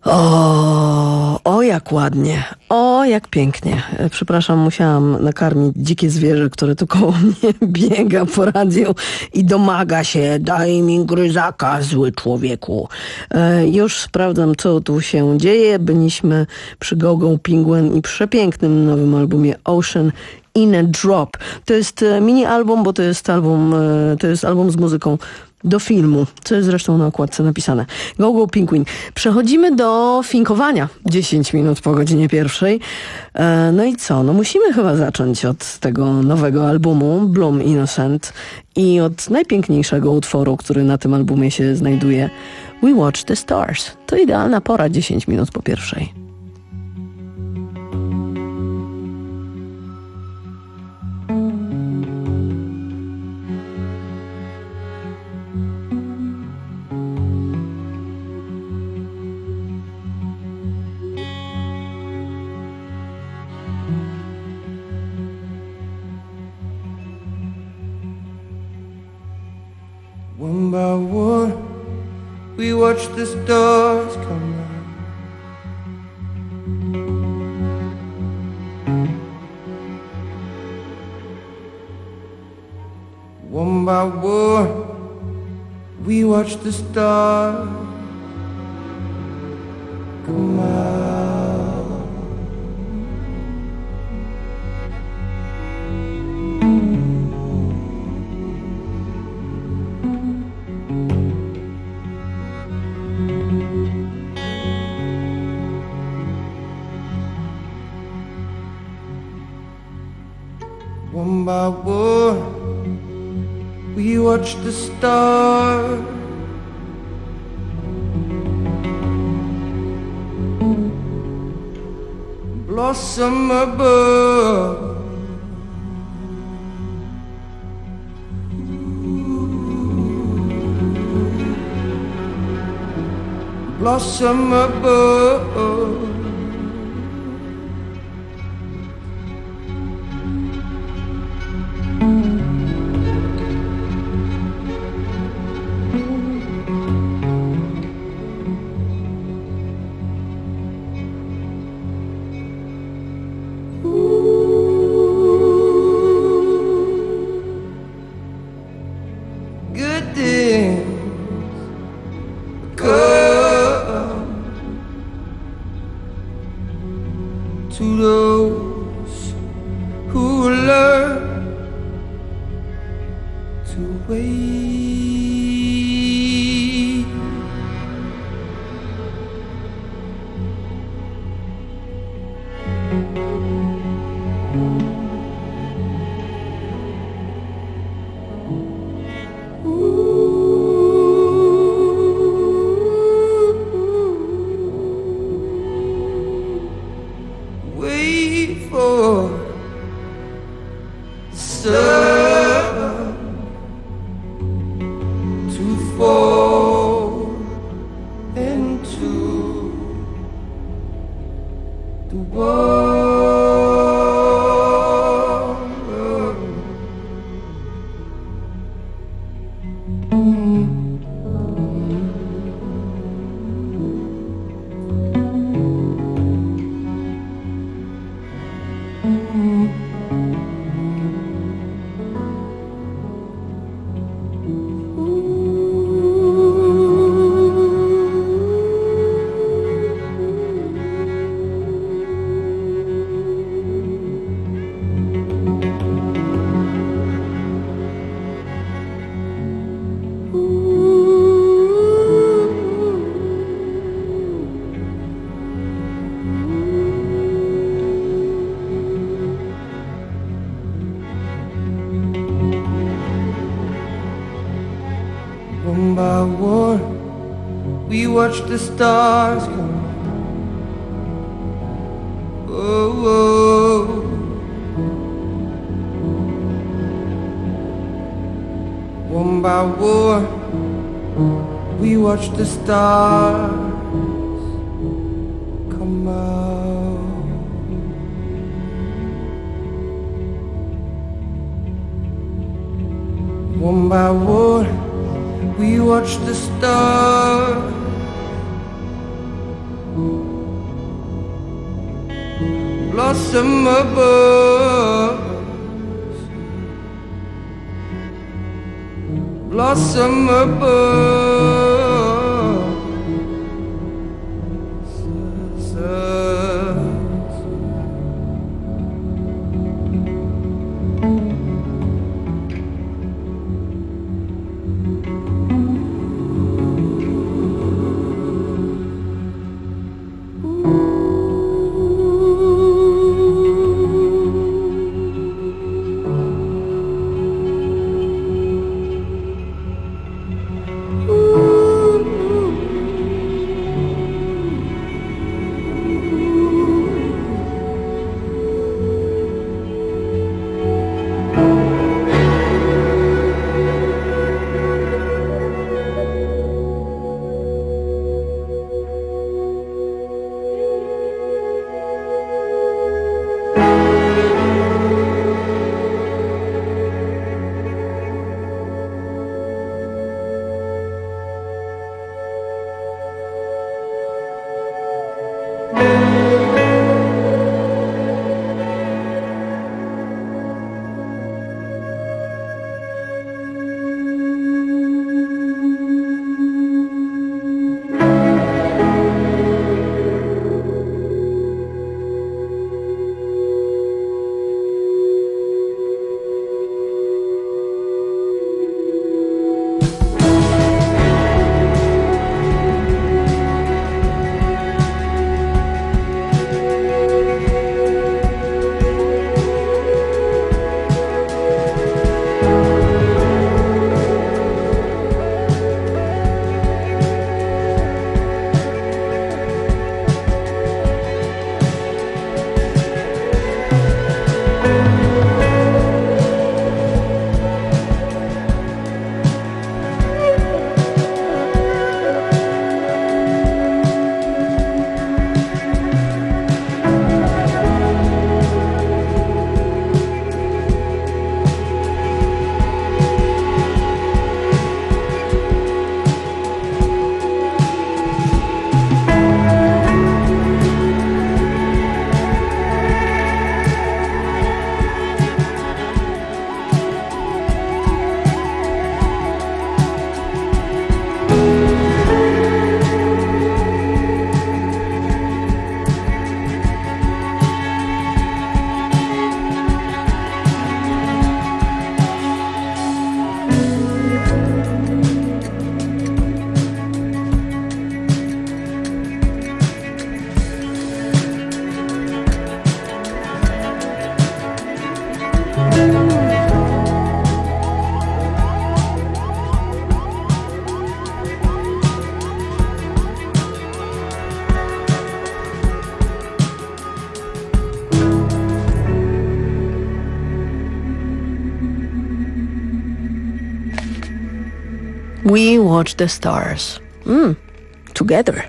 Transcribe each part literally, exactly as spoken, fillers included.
O, o jak ładnie, o jak pięknie. Przepraszam, musiałam nakarmić dzikie zwierzę, które tu koło mnie biega po radiu i domaga się, daj mi gryzaka, zły człowieku. E, już sprawdzam, co tu się dzieje. Byliśmy przy Go-Go Penguin i przepięknym nowym albumie Ocean in a Drop. To jest mini album, bo to jest album, to jest album z muzyką do filmu, co jest zresztą na okładce napisane. Go-Go Penguin. Przechodzimy do finkowania. dziesięć minut po godzinie pierwszej. E, no i co? No musimy chyba zacząć od tego nowego albumu Bloom Innocent i od najpiękniejszego utworu, który na tym albumie się znajduje. We Watch the Stars. To idealna pora, dziesięć minut po pierwszej. One by one, we watch the stars come out. One by one, we watch the stars come out. One by one, we watch the stars blossom above. Blossom above. One by one, we watch the stars come. Oh, oh. One by one, we watch the stars come out. One by one, we watch the stars blossom above, blossom above. We watch the stars. Mm, together.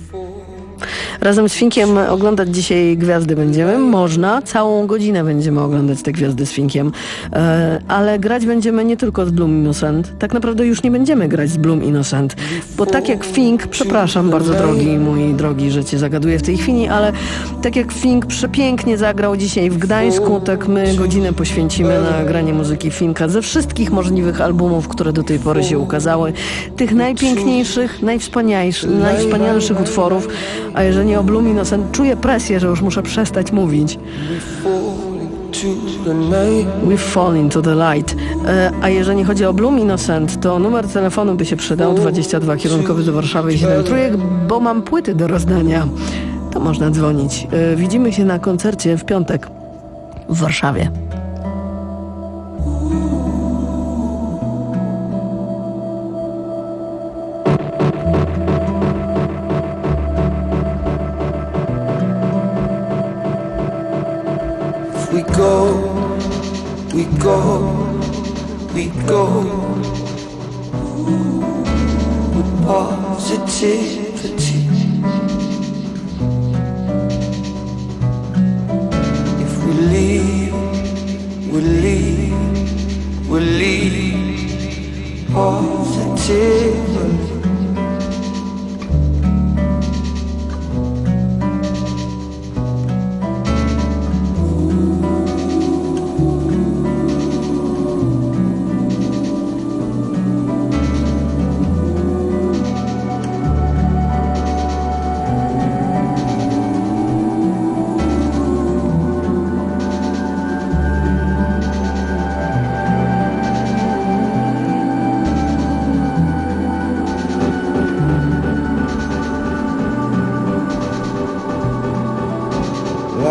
Razem z Finkiem oglądać dzisiaj gwiazdy będziemy. Można, całą godzinę będziemy oglądać te gwiazdy z Finkiem. E, ale grać będziemy nie tylko z Bloom Innocent. Tak naprawdę już nie będziemy grać z Bloom Innocent. Bo tak jak Fink, przepraszam bardzo drogi, mój drogi, że cię zagaduję w tej chwili, ale tak jak Fink przepięknie zagrał dzisiaj w Gdańsku, tak my godzinę poświęcimy na granie muzyki Finka ze wszystkich możliwych albumów, które do tej pory się ukazały. Tych najpiękniejszych, najwspanialszych, najwspanialszych utworów. A jeżeli o Bloom Innocent czuję presję, że już muszę przestać mówić. We fall into the light. E, a jeżeli chodzi o Bloom Innocent, to numer telefonu by się przydał, dwadzieścia dwa kierunkowy do Warszawy i siedem trójek, bo mam płyty do rozdania. To można dzwonić. E, widzimy się na koncercie w piątek w Warszawie. We go, we go, we go with positivity. If we leave, we leave, we leave positivity.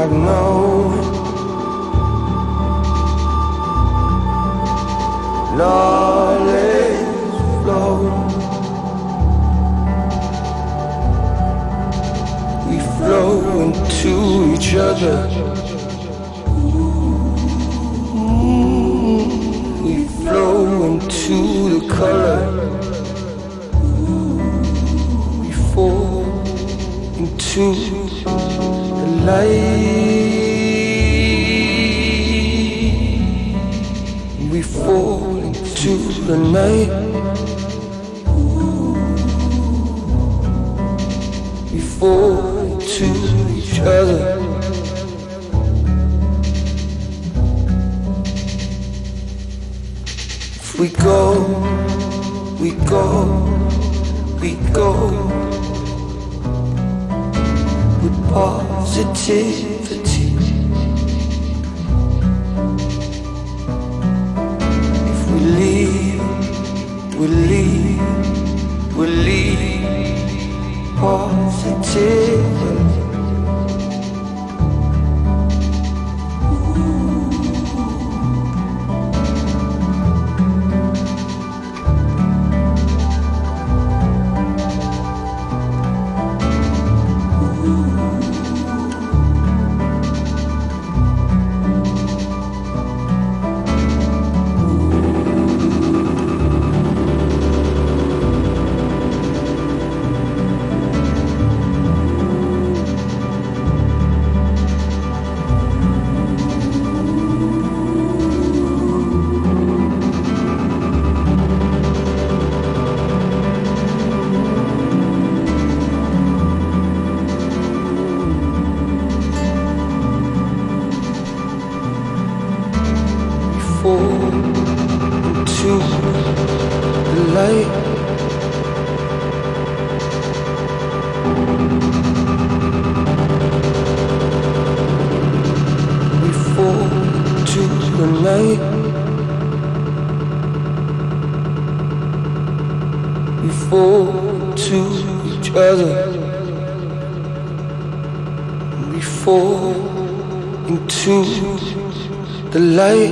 like no. Knowledge flow. We flow into each other. Mm, we flow into the color. We fall into the light. We fall into the night. We fall into each other. If we go, we go, we go with positivity. If we leave, we leave, we leave positively. Into the light. We fall into the night. We fall to each other. We fall into the light.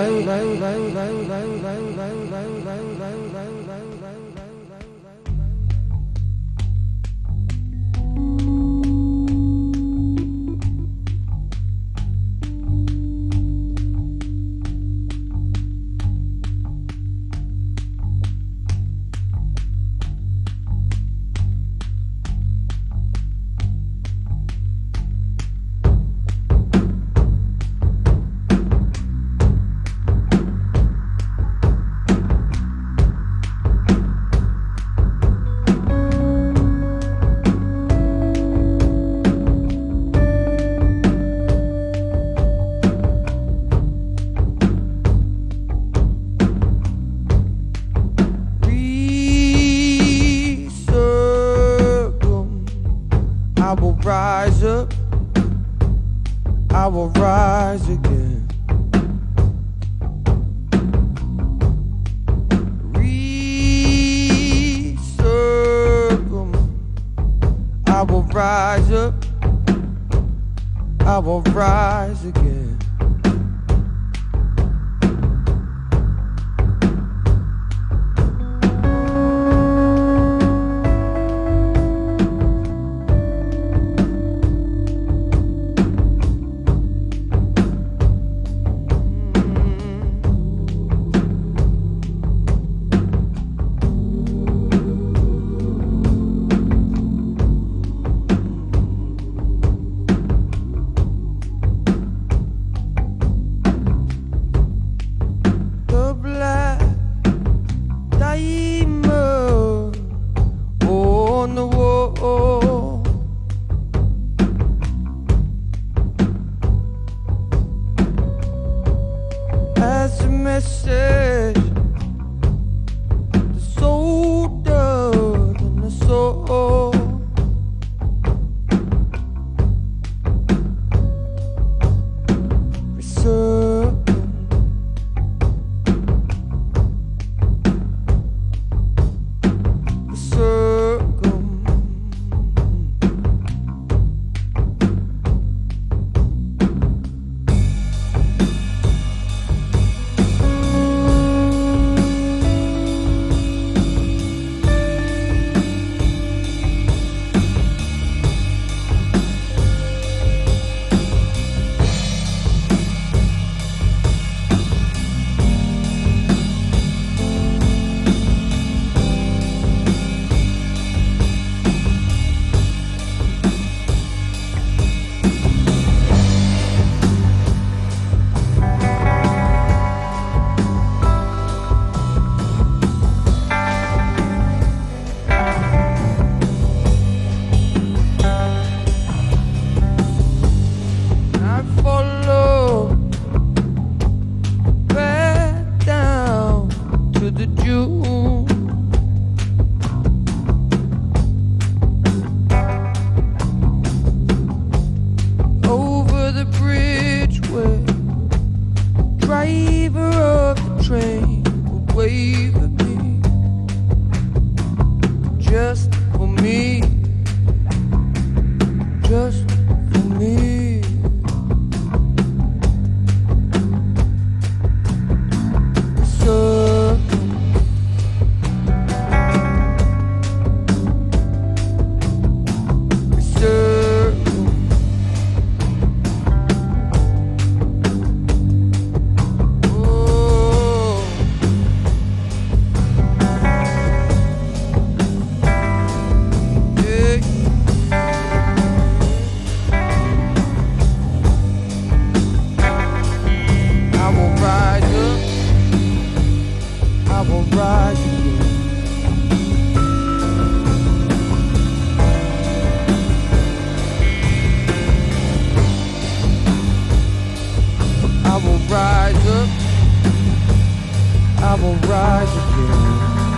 I will rise up, I will rise again. Recircle, I will rise up, I will rise again. I will rise again.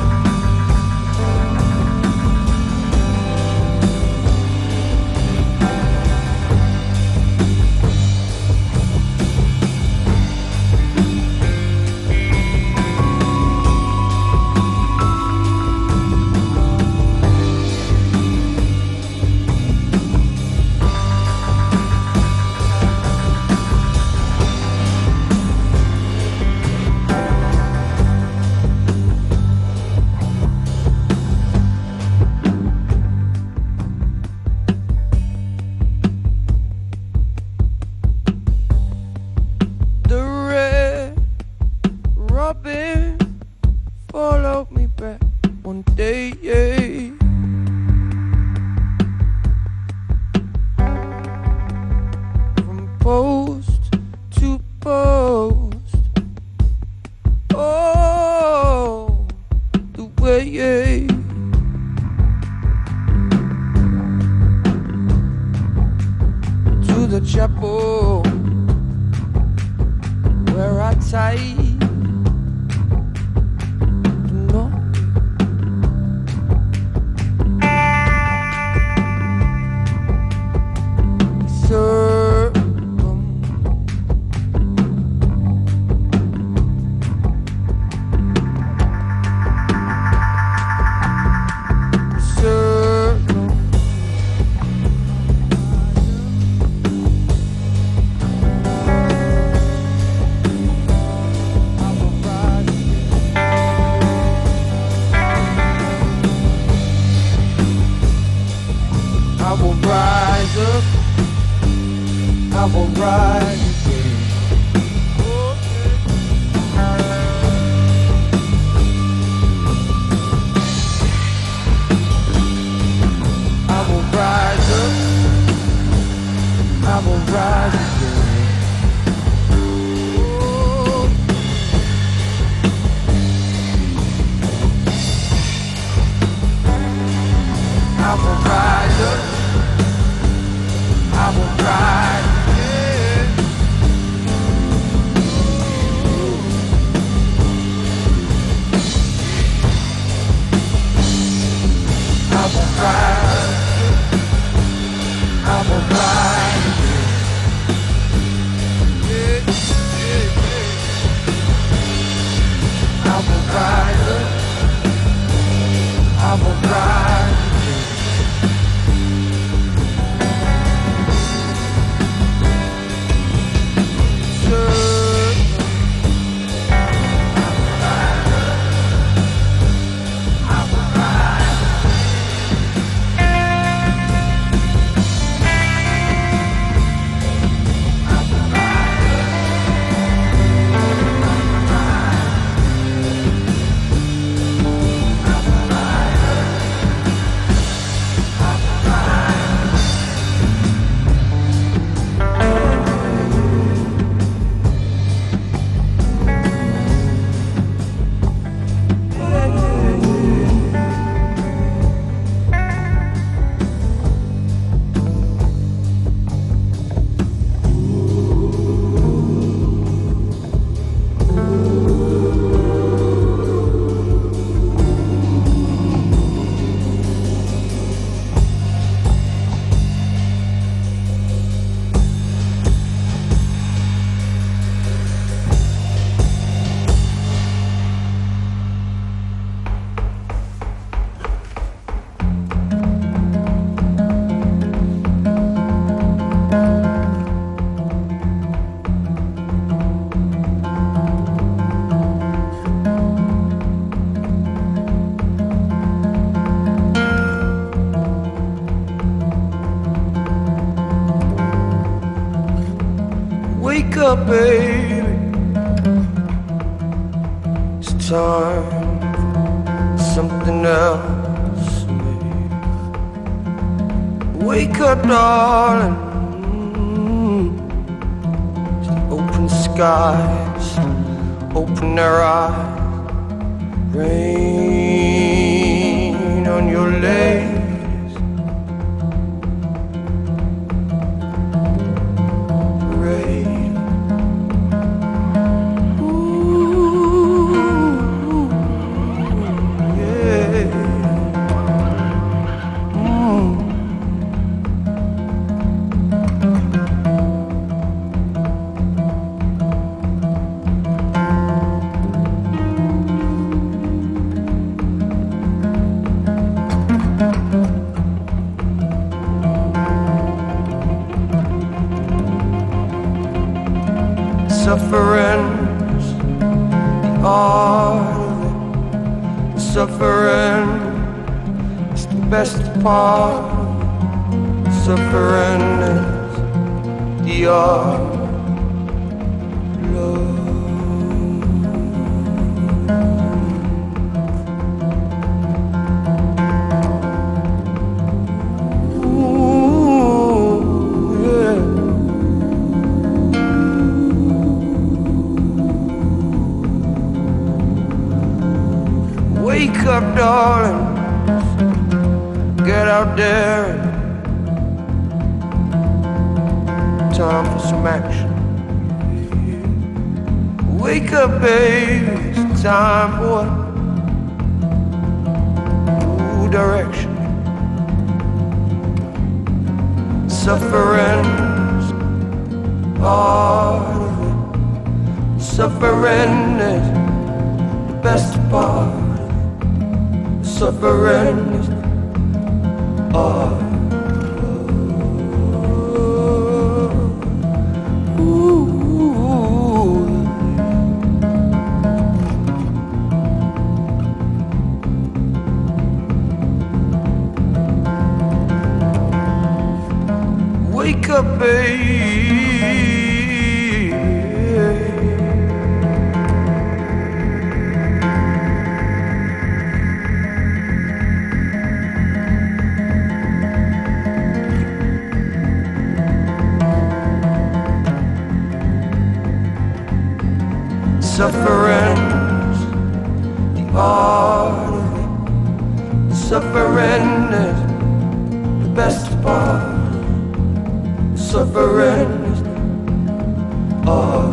Wake up, baby. It's time for something else, baby. Wake up, darling. To the open skies, open their eyes. Rain on your legs. Rain. Ooh. Suffering's the art of it. Suffering is the best part. Suffering is the art of love. Wake up, darling, get out there. Time for some action. Wake up, baby, it's time for what? New direction. Suffering's part of it. Suffering is the best part. Suffering is art. Wake up, baby. Suffering's the art of it. Suffering is the best part. Suffering is art.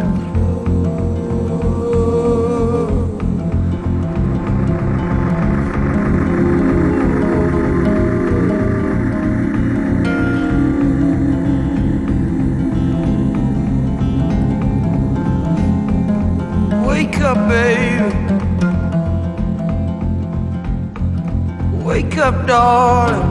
Wake up, baby. Wake up, darling.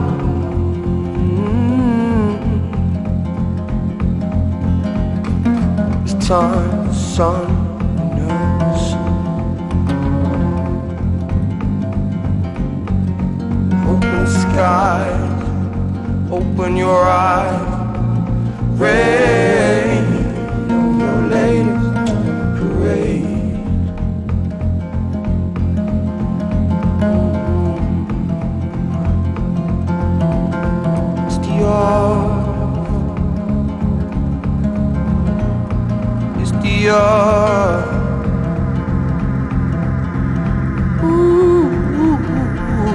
Mm. It's time for sun knows. Open skies, open your eyes. Rain on your latest parade. It's the art. Ooh, ooh, ooh.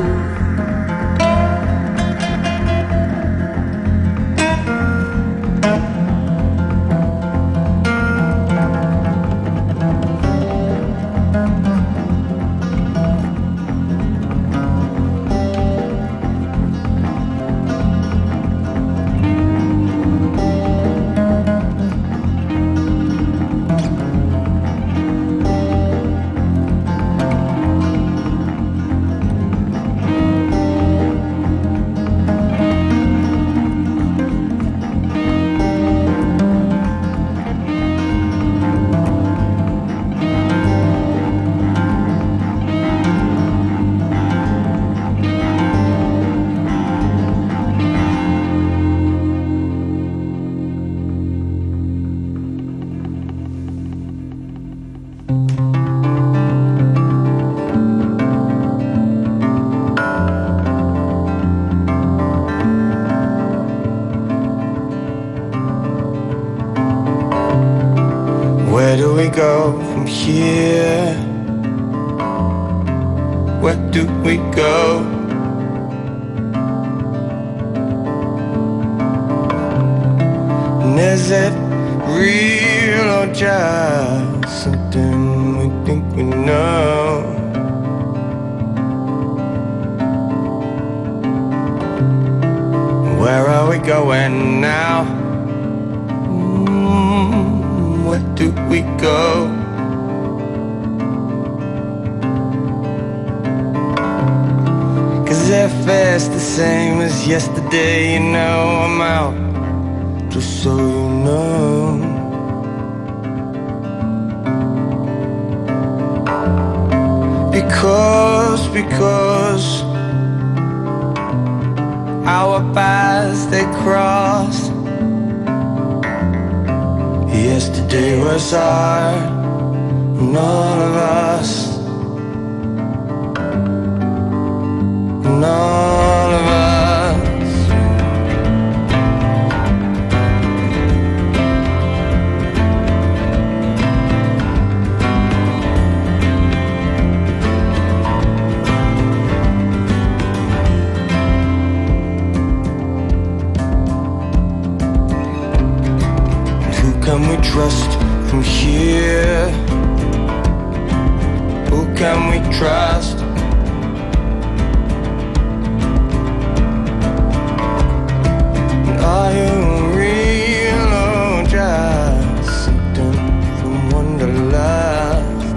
Where do we go from here? Where do we go? And is it real or just something we think we know? Where are we going now? Mm, where do we go? Cause if it's the same as yesterday, you know I'm out, just so you know. Because, because our paths they crossed. Yesterday was hard, none of us, none of us. Can we trust from here? Who can we trust? Are you real or just something from Wonderlust?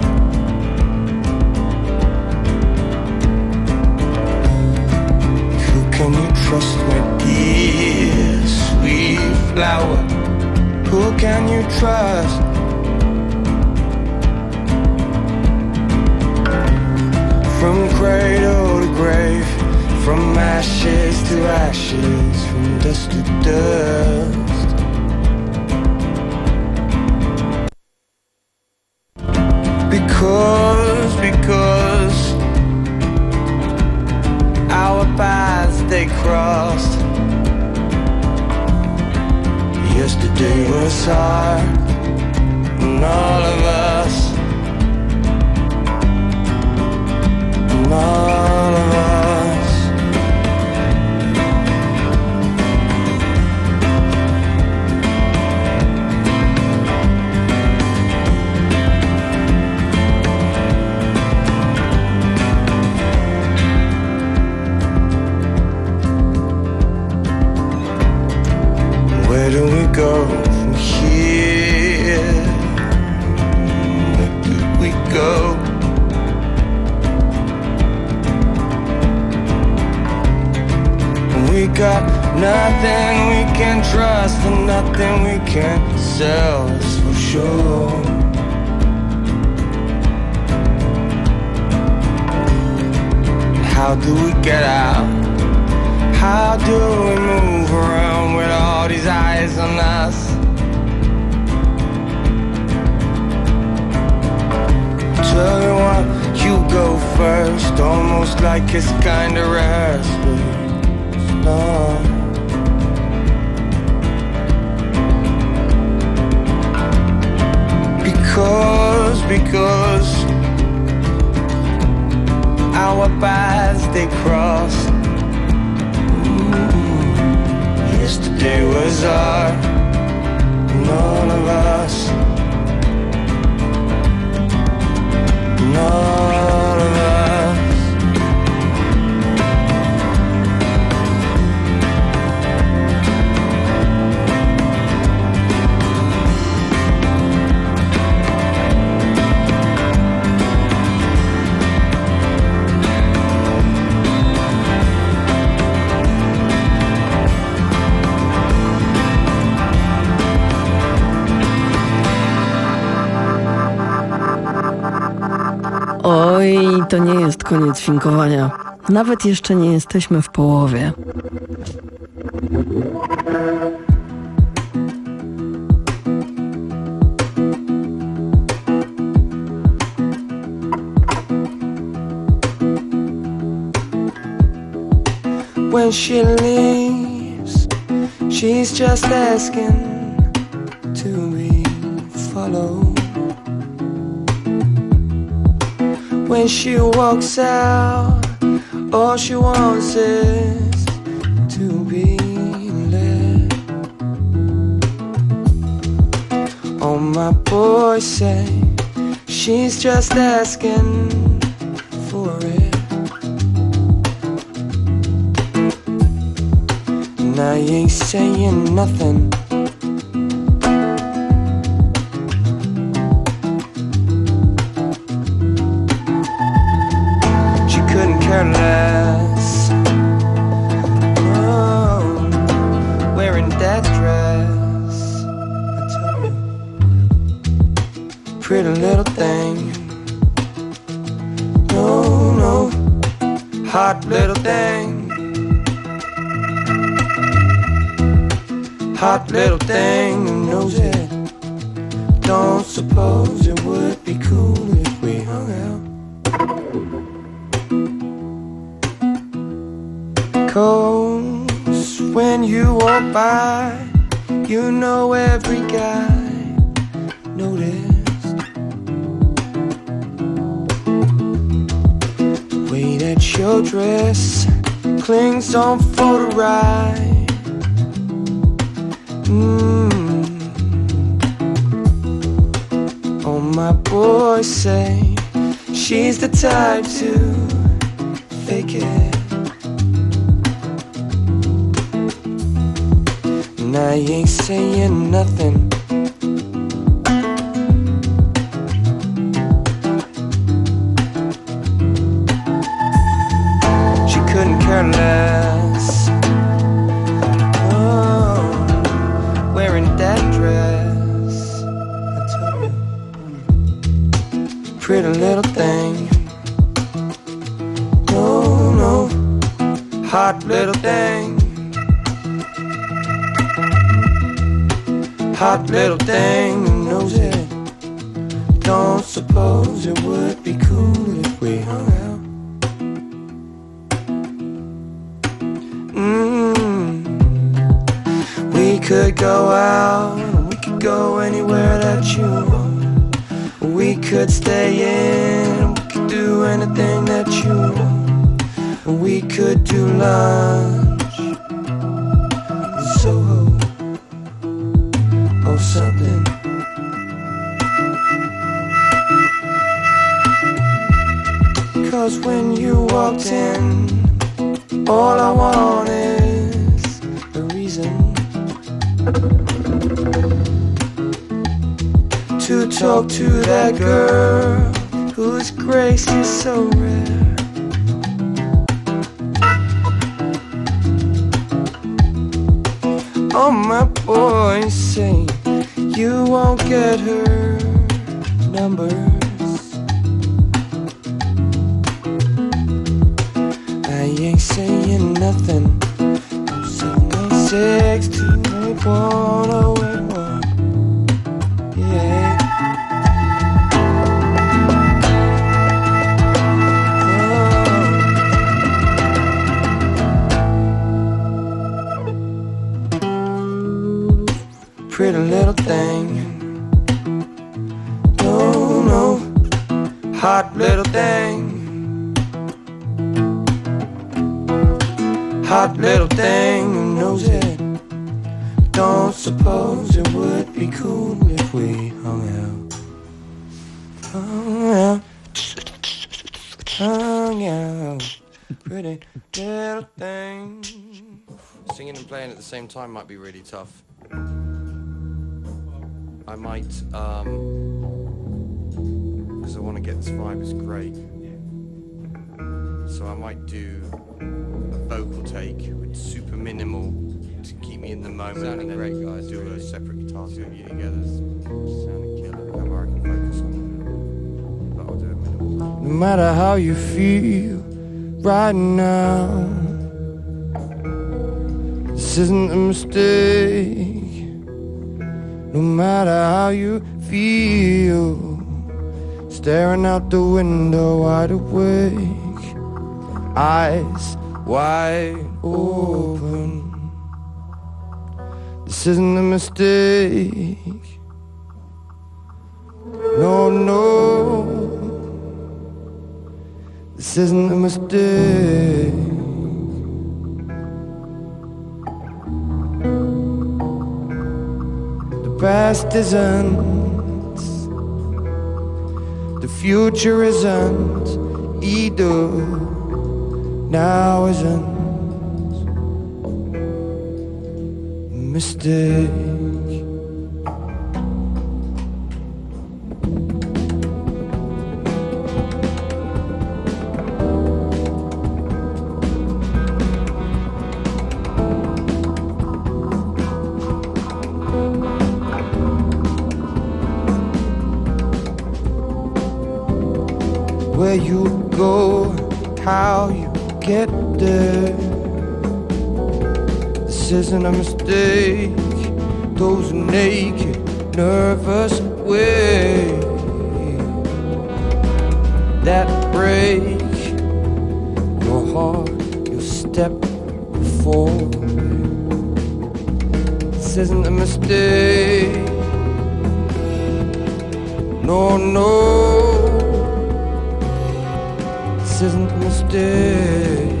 Who can you trust, my dear sweet flower? Who can you trust? From cradle to grave, from ashes to ashes, from dust to dust. Because, because our paths they crossed. Yesterday was hard, and all of us, and all of us. Where do we go from here? Where do we go? We got nothing we can trust and nothing we can sell, that's for sure. How do we get out? How do we move around with all these eyes on us? Tell me why you go first, almost like it's kinda rehearsed, but it's not. Because, because our paths they cross. Yesterday was our, none of us, none of us. Oj, to nie jest koniec finkowania. Nawet jeszcze nie jesteśmy w połowie. When she leaves, she's just asking to be followed. When she walks out, all she wants is to be led. All my boys say she's just asking for it. And I ain't saying nothing. Less. Oh, wearing that dress, I tell you, pretty little thing. No. hot little thing who knows it. Don't suppose it would be cool if we hung out. 'Cause when you walk by, you know every guy noticed the way that your dress clings on for the ride. Mm. Oh, my boys say she's the type to fake it. And I ain't saying nothing. She couldn't care less. Oh, wearing that dress, I tell you, pretty little thing. No, no, hot little thing. Hot little thing who knows it. Don't suppose it would be cool if we hung out. Mm. We could go out, we could go anywhere that you want. We could stay in, we could do anything that you want. We could do lunch in Soho or something. Cause when you walked in, all I want is a reason to talk to that girl whose grace is so rare. All my boys say you won't get her numbers. I ain't saying nothing. seven eight six, two eight one, oh eight one. Yeah. Oh. Pretty little thing. No, no, hot little thing. Hot little thing who knows it. Don't suppose it would be cool if we hung out. Hung out. Hung out. Pretty little thing. Singing and playing at the same time might be really tough. I might, um, because I want to get this vibe, it's great. So I might do a vocal take with super minimal to keep me in the moment. Sounding and then great, guys. Do a separate guitar two of you together. Sounding killer. How I can focus on it. But I'll do it minimal. No matter how you feel right now, this isn't a mistake. No matter how you feel, staring out the window wide awake, eyes wide open. This isn't a mistake. No, no, this isn't a mistake. The past isn't, the future isn't either. Now isn't a mistake. Where you go, how you get there. This isn't a mistake. those naked, nervous ways that break your heart, your step forward. This isn't a mistake. No, no, this isn't a mistake.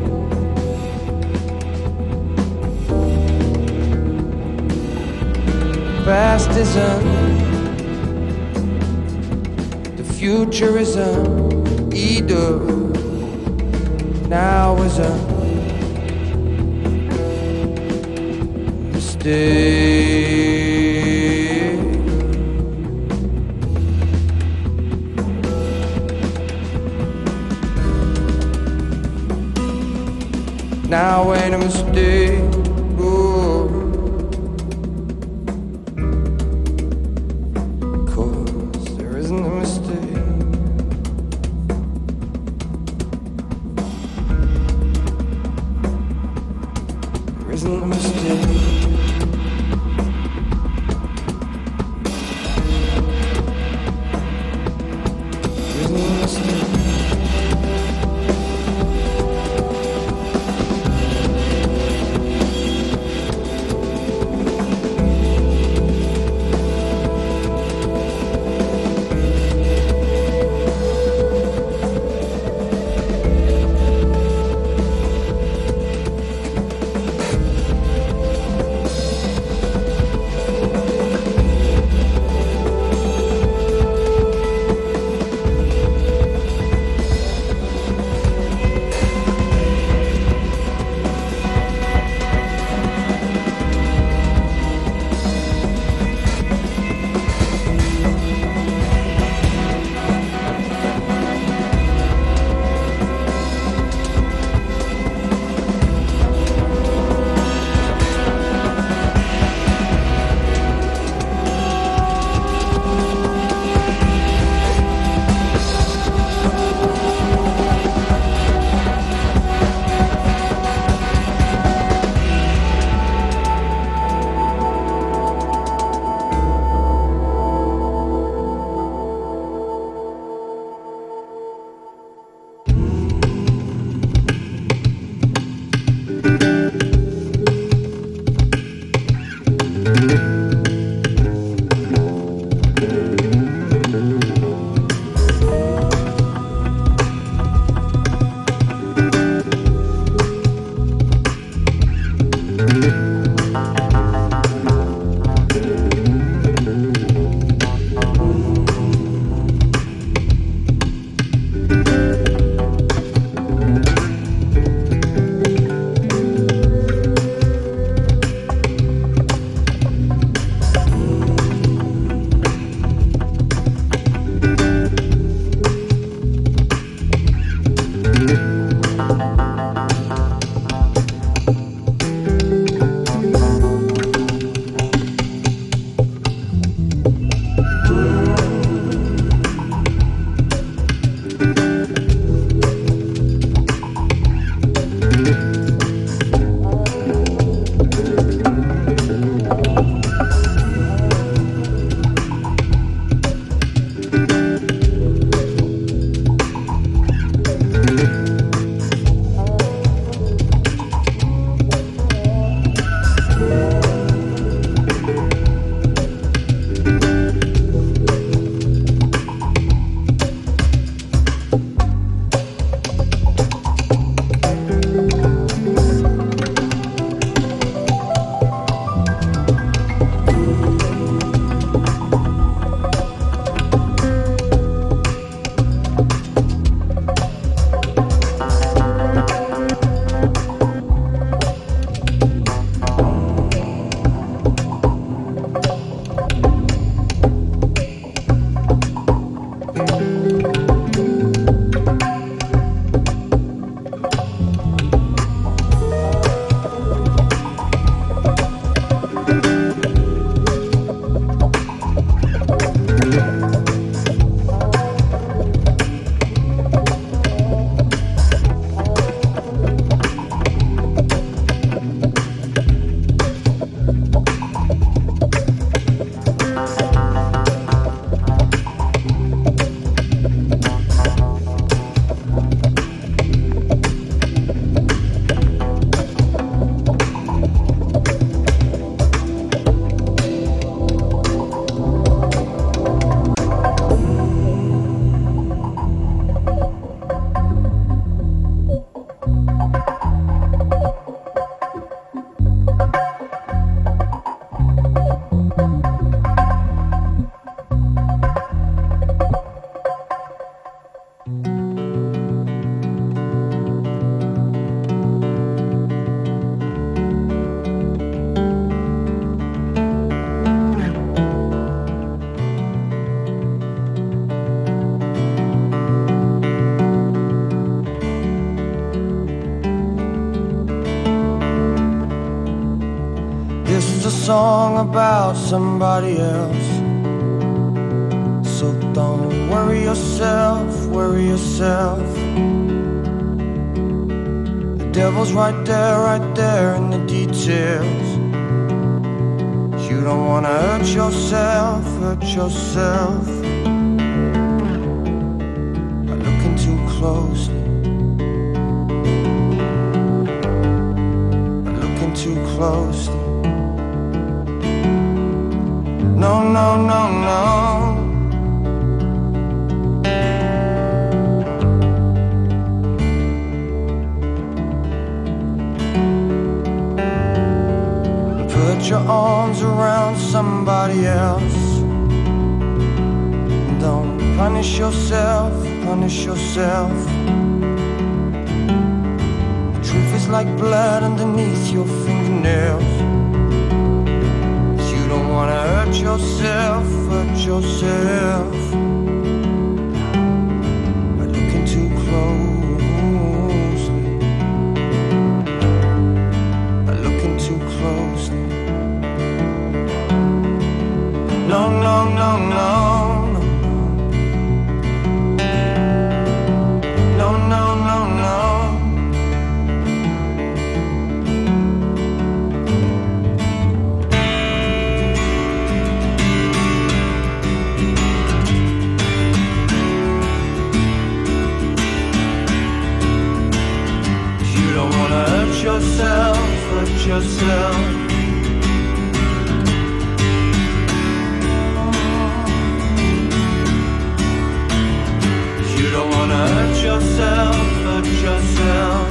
Past isn't, the future isn't either. Now isn't mistake. Now ain't a mistake. Ooh. 'Cause there isn't a mistake. There isn't a mistake. a song about somebody else. So don't worry yourself, worry yourself. The devil's right there, right there in the details. You don't wanna hurt yourself, hurt yourself by looking too closely, by looking too closely. No, no, no, no. Put your arms around somebody else. Don't punish yourself, punish yourself. The truth is like blood underneath your fingernails. You don't wanna hurt yourself, hurt yourself by looking too closely, by looking too closely. No, no, no, no. No, no, no, no. You don't wanna hurt yourself, hurt yourself. You don't wanna hurt yourself, hurt yourself.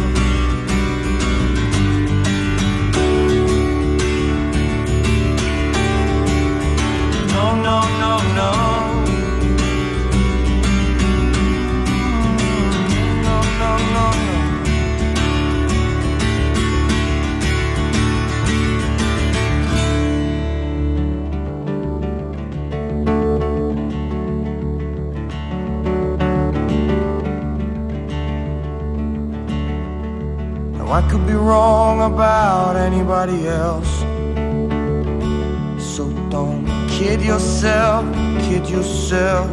No, no, no, no. No, no, no, no. I could be wrong about anybody else, so don't kid yourself, kid yourself.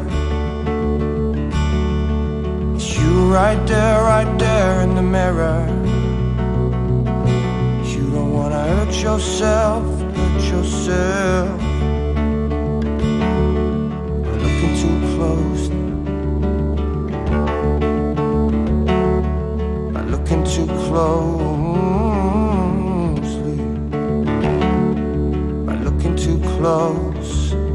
It's you right there, right there in the mirror. You don't wanna hurt yourself, hurt yourself by looking too close, by looking too close. Closely, by looking too close.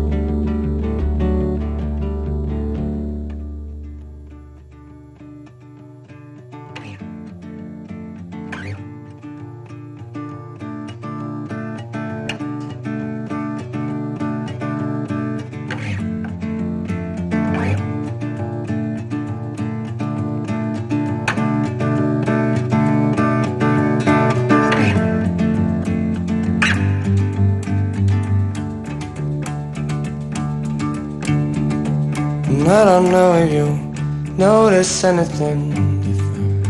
I don't know if you notice anything different.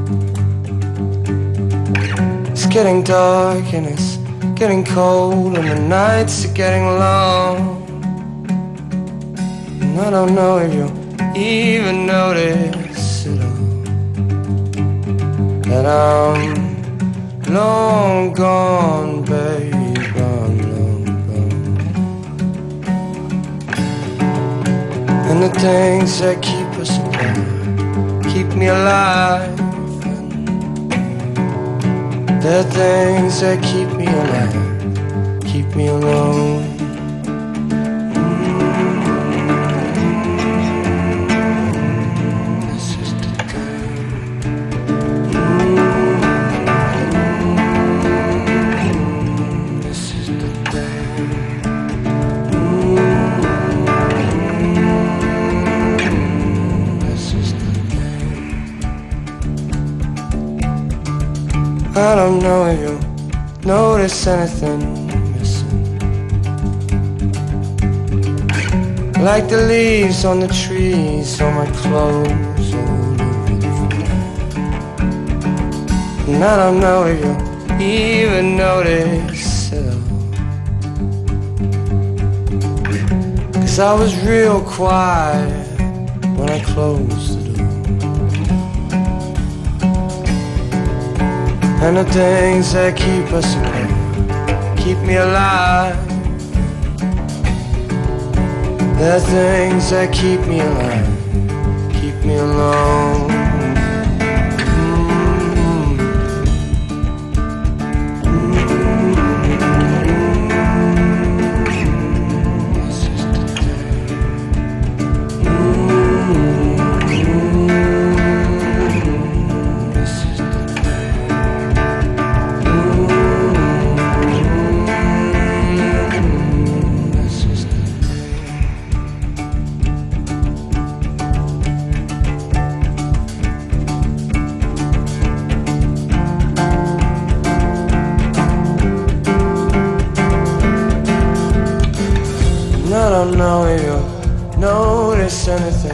It's getting dark and it's getting cold and the nights are getting long. And I don't know if you even notice at all that I'm long gone, babe. And the things that keep us apart keep me alive. And the things that keep me alive keep me alone. Mm-hmm. This is the thing. Mm-hmm. This is the thing. I don't know if you notice anything missing, like the leaves on the trees, on my clothes, all over the floor. And I don't know if you even notice at all 'cause I was real quiet when I closed the door. And the things that keep us apart keep me alive. The things that keep me alive keep me alone. I don't know if you'll notice anything.